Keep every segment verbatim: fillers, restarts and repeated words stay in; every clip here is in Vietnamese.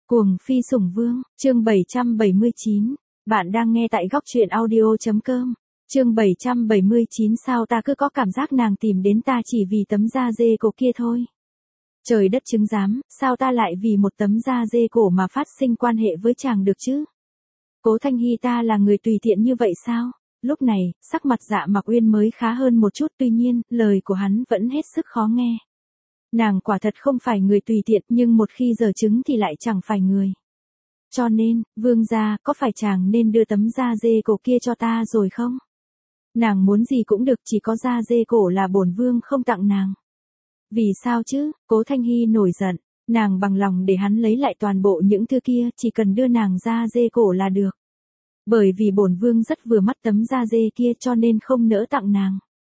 Cuồng phi sủng vương, chương bảy trăm bảy mươi chín. Bạn đang nghe tại góc truyện audio chấm com. Chương bảy trăm bảy mươi chín. Sao ta cứ có cảm giác nàng tìm đến ta chỉ vì tấm da dê cổ kia thôi. Trời đất chứng giám, sao ta lại vì một tấm da dê cổ mà phát sinh quan hệ với chàng được chứ? Cố Thanh Hy ta là người tùy tiện như vậy sao? Lúc này, sắc mặt Dạ Mặc Uyên mới khá hơn một chút, tuy nhiên, lời của hắn vẫn hết sức khó nghe. Nàng quả thật không phải người tùy tiện, nhưng một khi giở trứng thì lại chẳng phải người. Cho nên, vương gia, có phải chàng nên đưa tấm da dê cổ kia cho ta rồi không? Nàng muốn gì cũng được, chỉ có da dê cổ là bổn vương không tặng nàng. Vì sao chứ? Cố Thanh Hy nổi giận, nàng bằng lòng để hắn lấy lại toàn bộ những thứ kia, chỉ cần đưa nàng da dê cổ là được. Bởi vì bổn vương rất vừa mắt tấm da dê kia cho nên không nỡ tặng nàng.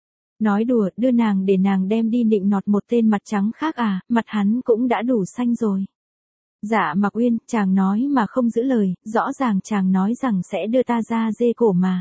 Nói đùa, đưa nàng để nàng đem đi nịnh nọt một tên mặt trắng khác à, mặt hắn cũng đã đủ xanh rồi. Dạ Mặc Uyên, chàng nói mà không giữ lời, rõ ràng chàng nói rằng sẽ đưa ta da dê cổ mà.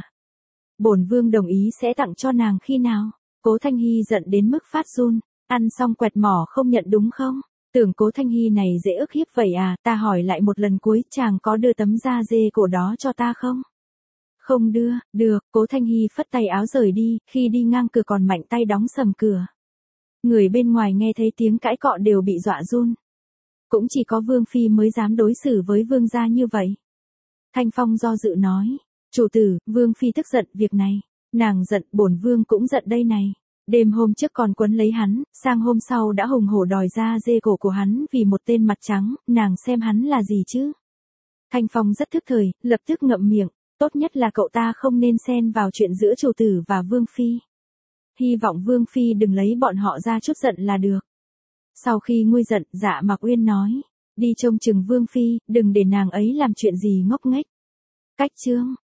Bổn vương đồng ý sẽ tặng cho nàng khi nào? Cố Thanh Hy giận đến mức phát run, ăn xong quẹt mỏ không nhận đúng không? Tưởng Cố Thanh Hy này dễ ức hiếp vậy à, ta hỏi lại một lần cuối, chàng có đưa tấm da dê cổ đó cho ta không? Không đưa, được, Cố Thanh Hy phất tay áo rời đi, khi đi ngang cửa còn mạnh tay đóng sầm cửa. Người bên ngoài nghe thấy tiếng cãi cọ đều bị dọa run. Cũng chỉ có Vương Phi mới dám đối xử với Vương gia như vậy. Thanh Phong do dự nói, chủ tử, Vương Phi tức giận việc này. Nàng giận, bổn Vương cũng giận đây này. Đêm hôm trước còn quấn lấy hắn, sang hôm sau đã hùng hổ đòi ra dê cổ của hắn vì một tên mặt trắng, nàng xem hắn là gì chứ? Thanh Phong rất thức thời, lập tức ngậm miệng, tốt nhất là cậu ta không nên xen vào chuyện giữa chủ tử và Vương Phi. Hy vọng Vương Phi đừng lấy bọn họ ra chút giận là được. Sau khi nguôi giận, Dạ Mặc Uyên nói, đi trông chừng Vương Phi, đừng để nàng ấy làm chuyện gì ngốc nghếch. Cách chương,